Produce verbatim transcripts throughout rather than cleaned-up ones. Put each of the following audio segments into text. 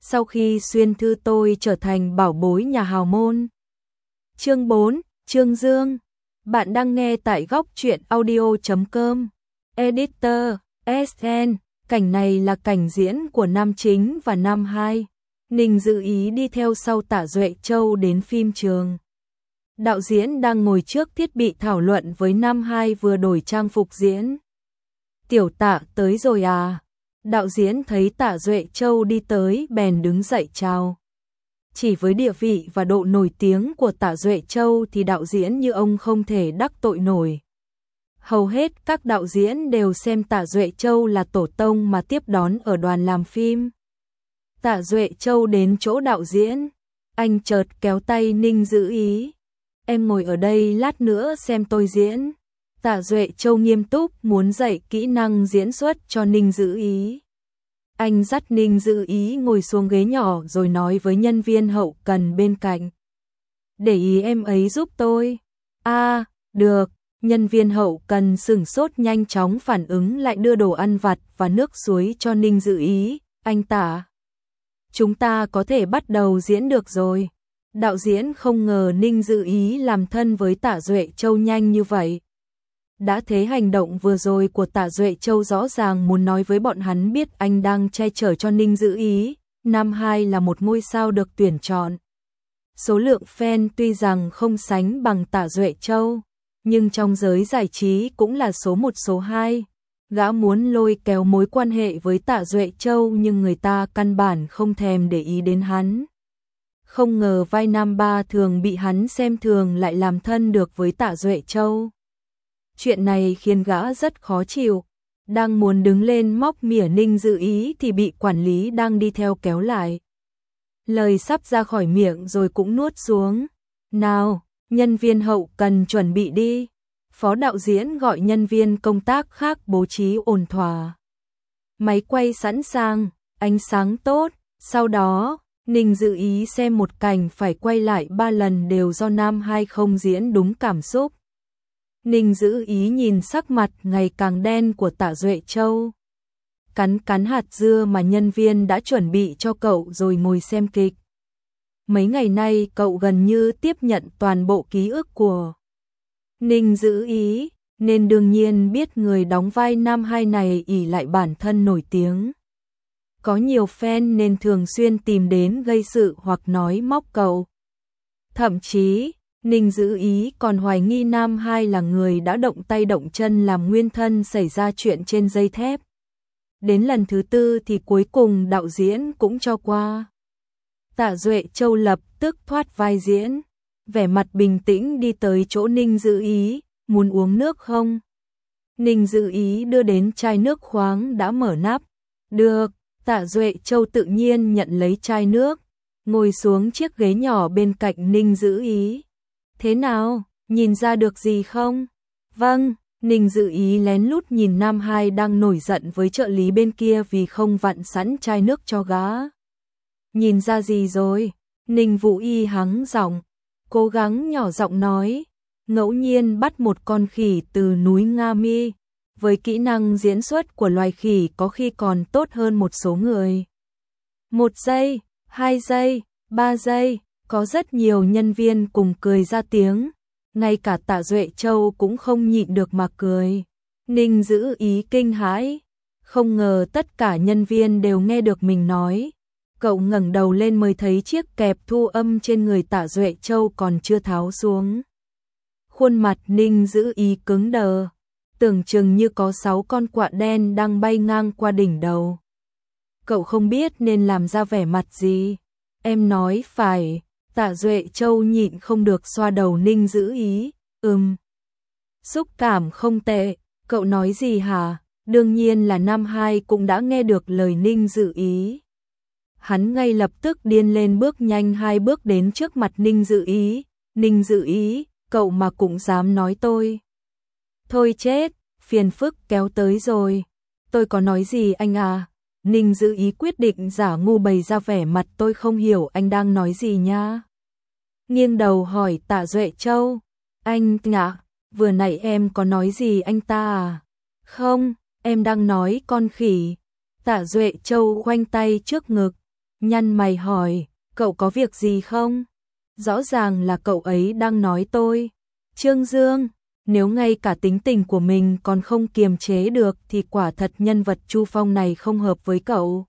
sau khi xuyên thư tôi trở thành bảo bối nhà hào môn. Chương bốn, Trương Dương. Bạn đang nghe tại góc truyện audio chấm com. Editor, ét en. Cảnh này là cảnh diễn của nam chính và nam hai. Ninh Dự Ý đi theo sau Tạ Duệ Châu đến phim trường. Đạo diễn đang ngồi trước thiết bị thảo luận với nam hai vừa đổi trang phục diễn. Tiểu Tạ tới rồi à? Đạo diễn thấy Tạ Duệ Châu đi tới bèn đứng dậy chào. Chỉ với địa vị và độ nổi tiếng của Tạ Duệ Châu thì đạo diễn như ông không thể đắc tội nổi. Hầu hết các đạo diễn đều xem Tạ Duệ Châu là tổ tông mà tiếp đón ở đoàn làm phim. Tạ Duệ Châu đến chỗ đạo diễn, anh chợt kéo tay Ninh Dự Ý. Em ngồi ở đây lát nữa xem tôi diễn. Tạ Duệ Châu nghiêm túc muốn dạy kỹ năng diễn xuất cho Ninh Dự Ý. Anh dắt Ninh Dự Ý ngồi xuống ghế nhỏ rồi nói với nhân viên hậu cần bên cạnh. Để ý em ấy giúp tôi. À, được. Nhân viên hậu cần sửng sốt nhanh chóng phản ứng lại đưa đồ ăn vặt và nước suối cho Ninh Dự Ý. Anh Tạ, chúng ta có thể bắt đầu diễn được rồi. Đạo diễn không ngờ Ninh Dự Ý làm thân với Tạ Duệ Châu nhanh như vậy. Đã thế hành động vừa rồi của Tạ Duệ Châu rõ ràng muốn nói với bọn hắn biết anh đang che chở cho Ninh Dự Ý. Nam hai là một ngôi sao được tuyển chọn. Số lượng fan tuy rằng không sánh bằng Tạ Duệ Châu, nhưng trong giới giải trí cũng là số một số hai. Gã muốn lôi kéo mối quan hệ với Tạ Duệ Châu nhưng người ta căn bản không thèm để ý đến hắn. Không ngờ vai nam ba thường bị hắn xem thường lại làm thân được với Tạ Duệ Châu. Chuyện này khiến gã rất khó chịu. Đang muốn đứng lên móc mỉa Ninh Dự Ý thì bị quản lý đang đi theo kéo lại. Lời sắp ra khỏi miệng rồi cũng nuốt xuống. Nào, nhân viên hậu cần chuẩn bị đi. Phó đạo diễn gọi nhân viên công tác khác bố trí ổn thỏa. Máy quay sẵn sàng, ánh sáng tốt. Sau đó, Ninh Dự Ý xem một cảnh phải quay lại ba lần đều do nam hai không diễn đúng cảm xúc. Ninh Dự Ý nhìn sắc mặt ngày càng đen của Tạ Duệ Châu. Cắn cắn hạt dưa mà nhân viên đã chuẩn bị cho cậu rồi ngồi xem kịch. Mấy ngày nay cậu gần như tiếp nhận toàn bộ ký ức của Ninh Dự Ý, nên đương nhiên biết người đóng vai nam hai này ỷ lại bản thân nổi tiếng. Có nhiều fan nên thường xuyên tìm đến gây sự hoặc nói móc cậu. Thậm chí, Ninh Dự Ý còn hoài nghi nam hai là người đã động tay động chân làm nguyên thân xảy ra chuyện trên dây thép. Đến lần thứ tư thì cuối cùng đạo diễn cũng cho qua. Tạ Duệ Châu lập tức thoát vai diễn, vẻ mặt bình tĩnh đi tới chỗ Ninh Dự Ý, muốn uống nước không? Ninh Dự Ý đưa đến chai nước khoáng đã mở nắp. Được, Tạ Duệ Châu tự nhiên nhận lấy chai nước, ngồi xuống chiếc ghế nhỏ bên cạnh Ninh Dự Ý. Thế nào, nhìn ra được gì không? Vâng, Ninh Dự Ý lén lút nhìn nam hai đang nổi giận với trợ lý bên kia vì không vặn sẵn chai nước cho gã. Nhìn ra gì rồi? Ninh Vũ Y hắng giọng, cố gắng nhỏ giọng nói, ngẫu nhiên bắt một con khỉ từ núi Nga Mi. Với kỹ năng diễn xuất của loài khỉ có khi còn tốt hơn một số người. Một giây, hai giây, ba giây, có rất nhiều nhân viên cùng cười ra tiếng. Ngay cả Tạ Duệ Châu cũng không nhịn được mà cười. Ninh Dự Ý kinh hãi, không ngờ tất cả nhân viên đều nghe được mình nói. Cậu ngẩng đầu lên mới thấy chiếc kẹp thu âm trên người Tạ Duệ Châu còn chưa tháo xuống. Khuôn mặt Ninh Dự Ý cứng đờ, tưởng chừng như có sáu con quạ đen đang bay ngang qua đỉnh đầu. Cậu không biết nên làm ra vẻ mặt gì. Em nói phải. Tạ Duệ Châu nhịn không được xoa đầu Ninh Dự Ý. Ừm. Xúc cảm không tệ. Cậu nói gì hả? Đương nhiên là nam hai cũng đã nghe được lời Ninh Dự Ý. Hắn ngay lập tức điên lên bước nhanh hai bước đến trước mặt Ninh Dự Ý. Ninh Dự Ý, cậu mà cũng dám nói tôi. Thôi chết, phiền phức kéo tới rồi. Tôi có nói gì anh à? Ninh Dự Ý quyết định giả ngu bày ra vẻ mặt tôi không hiểu anh đang nói gì nha. Nghiêng đầu hỏi Tạ Duệ Châu. Anh nhạ, vừa nãy em có nói gì anh ta à? Không, em đang nói con khỉ. Tạ Duệ Châu khoanh tay trước ngực. nhăn mày hỏi, cậu có việc gì không? Rõ ràng là cậu ấy đang nói tôi. Trương Dương, nếu ngay cả tính tình của mình còn không kiềm chế được thì quả thật nhân vật Chu Phong này không hợp với cậu.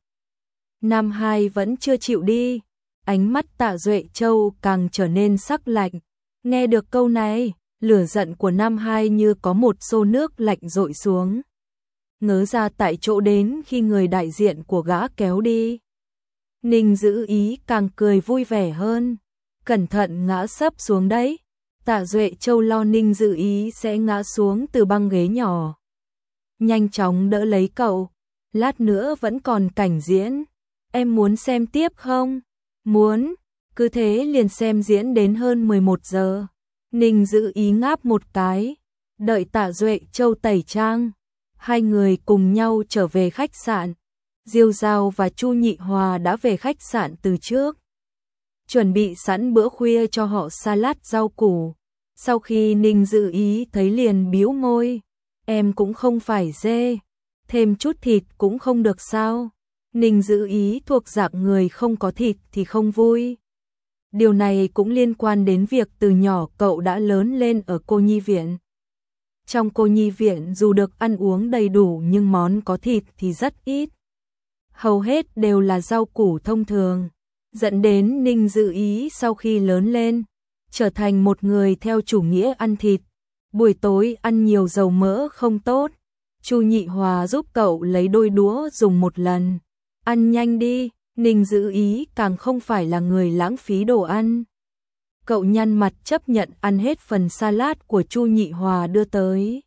Nam Hai vẫn chưa chịu đi, ánh mắt Tạ Duệ Châu càng trở nên sắc lạnh. Nghe được câu này, lửa giận của Nam Hai như có một xô nước lạnh dội xuống. Ngớ ra tại chỗ đến khi người đại diện của gã kéo đi. Ninh Dữ Ý càng cười vui vẻ hơn. Cẩn thận ngã sấp xuống đấy. Tạ Duệ Châu lo Ninh Dữ Ý sẽ ngã xuống từ băng ghế nhỏ. Nhanh chóng đỡ lấy cậu. Lát nữa vẫn còn cảnh diễn. Em muốn xem tiếp không? Muốn. Cứ thế liền xem diễn đến hơn mười một giờ. Ninh Dữ Ý ngáp một cái. Đợi Tạ Duệ Châu tẩy trang. Hai người cùng nhau trở về khách sạn. Diêu Giao và Chu Nhị Hòa đã về khách sạn từ trước. Chuẩn bị sẵn bữa khuya cho họ salad rau củ. Sau khi Ninh Dữ Ý thấy liền bĩu môi. Em cũng không phải dê. Thêm chút thịt cũng không được sao? Ninh Dữ Ý thuộc dạng người không có thịt thì không vui. Điều này cũng liên quan đến việc từ nhỏ cậu đã lớn lên ở cô nhi viện. Trong cô nhi viện dù được ăn uống đầy đủ nhưng món có thịt thì rất ít. Hầu hết đều là rau củ thông thường, dẫn đến Ninh Dữ Ý sau khi lớn lên, trở thành một người theo chủ nghĩa ăn thịt. Buổi tối ăn nhiều dầu mỡ không tốt. Chu Nhị Hòa giúp cậu lấy đôi đũa dùng một lần. Ăn nhanh đi, Ninh Dữ Ý càng không phải là người lãng phí đồ ăn. Cậu nhăn mặt chấp nhận ăn hết phần salad của Chu Nhị Hòa đưa tới.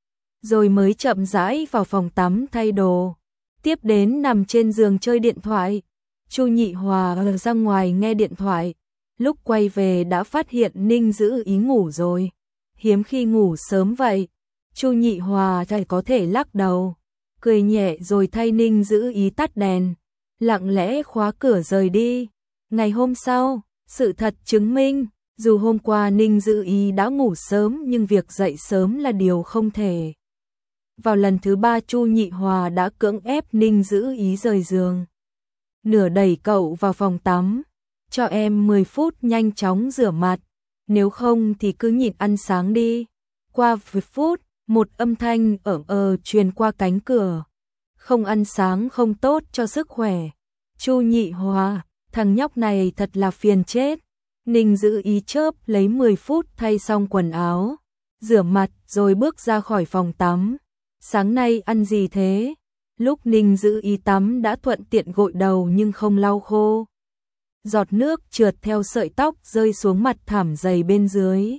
Rồi mới chậm rãi vào phòng tắm thay đồ. Tiếp đến nằm trên giường chơi điện thoại. Chu Nhị Hòa ra ngoài nghe điện thoại. Lúc quay về đã phát hiện Ninh Dữ Ý ngủ rồi. Hiếm khi ngủ sớm vậy. Chu Nhị Hòa thì có thể lắc đầu. Cười nhẹ rồi thay Ninh Dữ Ý tắt đèn. Lặng lẽ khóa cửa rời đi. Ngày hôm sau, sự thật chứng minh, dù hôm qua Ninh Dữ Ý đã ngủ sớm nhưng việc dậy sớm là điều không thể. Vào lần thứ ba Chu Nhị Hòa đã cưỡng ép Ninh Dữ Ý rời giường. Nửa đẩy cậu vào phòng tắm. Cho em mười phút nhanh chóng rửa mặt. Nếu không thì cứ nhịn ăn sáng đi. Qua mười phút, một âm thanh ởm ờ truyền qua cánh cửa. Không ăn sáng không tốt cho sức khỏe. Chu Nhị Hòa, thằng nhóc này thật là phiền chết. Ninh Dữ Ý chớp lấy mười phút thay xong quần áo, rửa mặt rồi bước ra khỏi phòng tắm. Sáng nay ăn gì thế? Lúc Ninh Dữ Ý tắm đã thuận tiện gội đầu nhưng không lau khô. Giọt nước trượt theo sợi tóc rơi xuống mặt thảm dày bên dưới.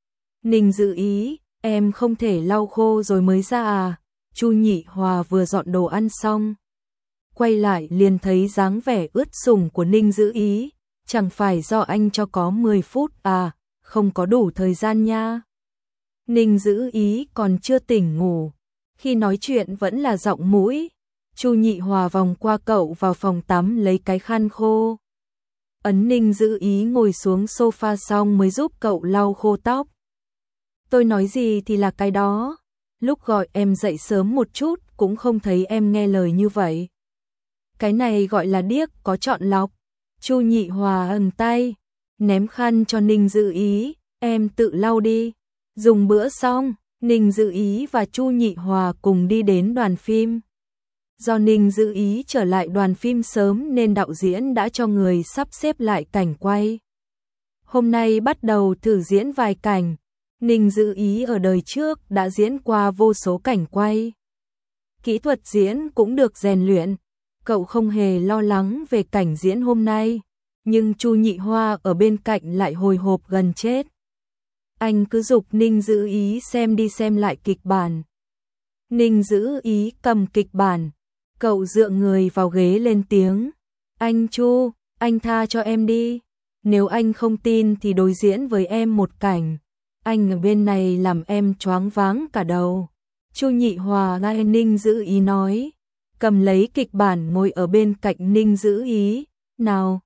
Ninh Dữ Ý, em không thể lau khô rồi mới ra à? Chu Nhị Hòa vừa dọn đồ ăn xong, quay lại liền thấy dáng vẻ ướt sũng của Ninh Dữ Ý. Chẳng phải do anh cho có mười phút à, không có đủ thời gian nha. Ninh Dữ Ý còn chưa tỉnh ngủ, khi nói chuyện vẫn là giọng mũi. Chu Nhị Hòa vòng qua cậu vào phòng tắm lấy cái khăn khô. Ấn Ninh Dữ Ý ngồi xuống sofa xong mới giúp cậu lau khô tóc. Tôi nói gì thì là cái đó. Lúc gọi em dậy sớm một chút cũng không thấy em nghe lời như vậy. Cái này gọi là điếc có chọn lọc. Chu Nhị Hòa ẩn tay, ném khăn cho Ninh Dữ Ý, em tự lau đi. Dùng bữa xong, Ninh Dữ Ý và Chu Nhị Hòa cùng đi đến đoàn phim. Do Ninh Dữ Ý trở lại đoàn phim sớm nên đạo diễn đã cho người sắp xếp lại cảnh quay. Hôm nay bắt đầu thử diễn vài cảnh. Ninh Dữ Ý ở đời trước đã diễn qua vô số cảnh quay. Kỹ thuật diễn cũng được rèn luyện. Cậu không hề lo lắng về cảnh diễn hôm nay, nhưng Chu Nhị Hoa ở bên cạnh lại hồi hộp gần chết. Anh cứ giục Ninh Dữ Ý xem đi xem lại kịch bản. Ninh Dữ Ý cầm kịch bản, cậu dựa người vào ghế lên tiếng. Anh Chu, anh tha cho em đi. Nếu anh không tin thì đối diễn với em một cảnh. Anh ở bên này làm em choáng váng cả đầu. Chu Nhị Hòa nghe Ninh Dữ Ý nói, cầm lấy kịch bản ngồi ở bên cạnh Ninh Dữ Ý. Nào,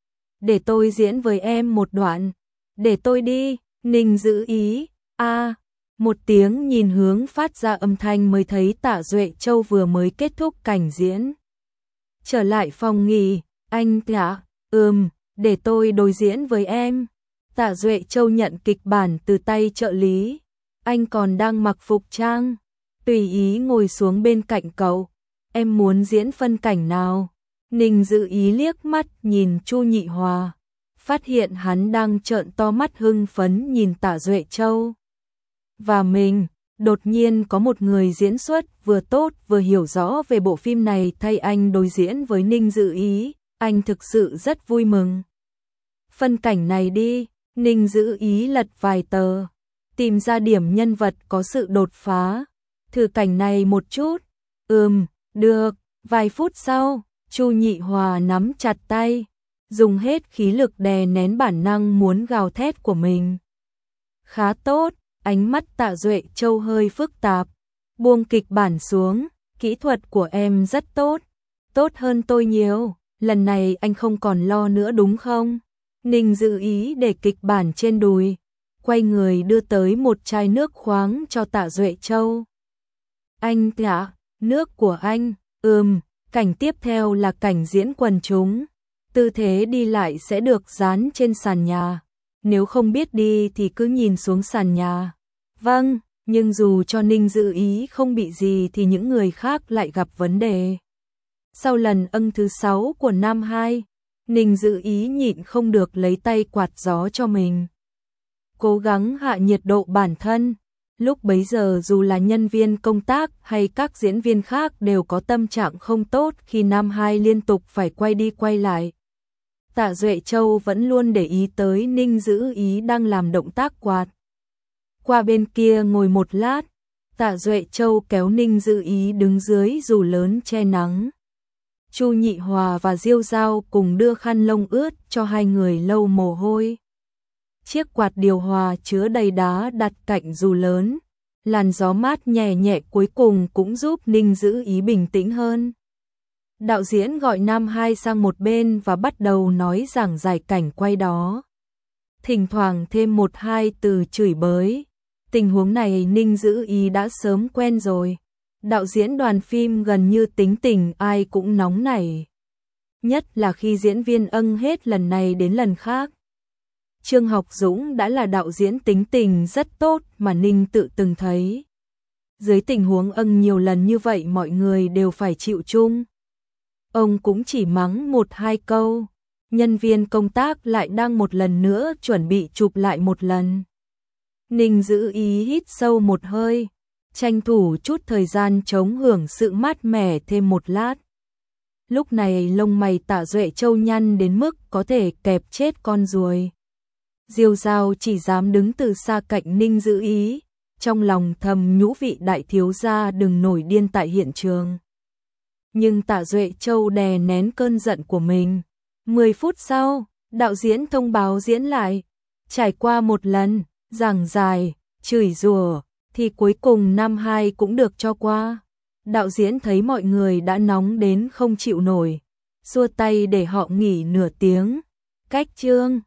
để tôi diễn với em một đoạn. Để tôi đi. Ninh Dữ Ý, a à, một tiếng nhìn hướng phát ra âm thanh mới thấy Tạ Duệ Châu vừa mới kết thúc cảnh diễn. Trở lại phòng nghỉ, Anh ạ, ừm, để tôi đối diễn với em. Tạ Duệ Châu nhận kịch bản từ tay trợ lý. Anh còn đang mặc phục trang. Tùy ý ngồi xuống bên cạnh cậu. Em muốn diễn phân cảnh nào? Ninh Dư Ý liếc mắt nhìn Chu Nhị Hòa. Phát hiện hắn đang trợn to mắt hưng phấn nhìn Tạ Duệ Châu. Và mình, đột nhiên có một người diễn xuất vừa tốt vừa hiểu rõ về bộ phim này thay anh đối diễn với Ninh Dư Ý. Anh thực sự rất vui mừng. Phân cảnh này đi, Ninh Dư Ý lật vài tờ. Tìm ra điểm nhân vật có sự đột phá. Thử cảnh này một chút. Ừm, được. Vài phút sau, Chu Nhị Hòa nắm chặt tay. Dùng hết khí lực đè nén bản năng muốn gào thét của mình. Khá tốt, ánh mắt Tạ Duệ Châu hơi phức tạp. Buông kịch bản xuống, kỹ thuật của em rất tốt. Tốt hơn tôi nhiều, lần này anh không còn lo nữa đúng không? Ninh Dư Ý để kịch bản trên đùi. Quay người đưa tới một chai nước khoáng cho Tạ Duệ Châu. Anh ạ, nước của anh, ừm, cảnh tiếp theo là cảnh diễn quần chúng. Tư thế đi lại sẽ được dán trên sàn nhà. Nếu không biết đi thì cứ nhìn xuống sàn nhà. Vâng, nhưng dù cho Ninh Dư Ý không bị gì thì những người khác lại gặp vấn đề. Sau lần ân thứ sáu của năm hai, Ninh Dư Ý nhịn không được lấy tay quạt gió cho mình. Cố gắng hạ nhiệt độ bản thân. Lúc bấy giờ dù là nhân viên công tác hay các diễn viên khác đều có tâm trạng không tốt khi năm hai liên tục phải quay đi quay lại. Tạ Duệ Châu vẫn luôn để ý tới Ninh Dư Ý đang làm động tác quạt. Qua bên kia ngồi một lát, Tạ Duệ Châu kéo Ninh Dư Ý đứng dưới dù lớn che nắng. Chu Nhị Hòa và Diêu Giao cùng đưa khăn lông ướt cho hai người lau mồ hôi. Chiếc quạt điều hòa chứa đầy đá đặt cạnh dù lớn, làn gió mát nhẹ nhẹ cuối cùng cũng giúp Ninh Dư Ý bình tĩnh hơn. Đạo diễn gọi Nam Hai sang một bên và bắt đầu nói giảng giải cảnh quay đó. Thỉnh thoảng thêm một hai từ chửi bới. Tình huống này Ninh Dư Ý đã sớm quen rồi. Đạo diễn đoàn phim gần như tính tình ai cũng nóng nảy. Nhất là khi diễn viên ân hết lần này đến lần khác. Trương Học Dũng đã là đạo diễn tính tình rất tốt mà Ninh tự từng thấy. Dưới tình huống ân nhiều lần như vậy mọi người đều phải chịu chung. Ông cũng chỉ mắng một hai câu. Nhân viên công tác lại đang một lần nữa chuẩn bị chụp lại một lần. Ninh Dư Ý hít sâu một hơi, tranh thủ chút thời gian chống hưởng sự mát mẻ thêm một lát. Lúc này lông mày Tạ Duệ Châu nhăn đến mức có thể kẹp chết con ruồi. Diêu Giao chỉ dám đứng từ xa cạnh Ninh Dư Ý, trong lòng thầm nhũ vị đại thiếu gia đừng nổi điên tại hiện trường. Nhưng Tạ Duệ Châu đè nén cơn giận của mình. Mười phút sau, đạo diễn thông báo diễn lại. Trải qua một lần, giảng dài, chửi rủa, thì cuối cùng năm hai cũng được cho qua. Đạo diễn thấy mọi người đã nóng đến không chịu nổi, xua tay để họ nghỉ nửa tiếng. Cách chương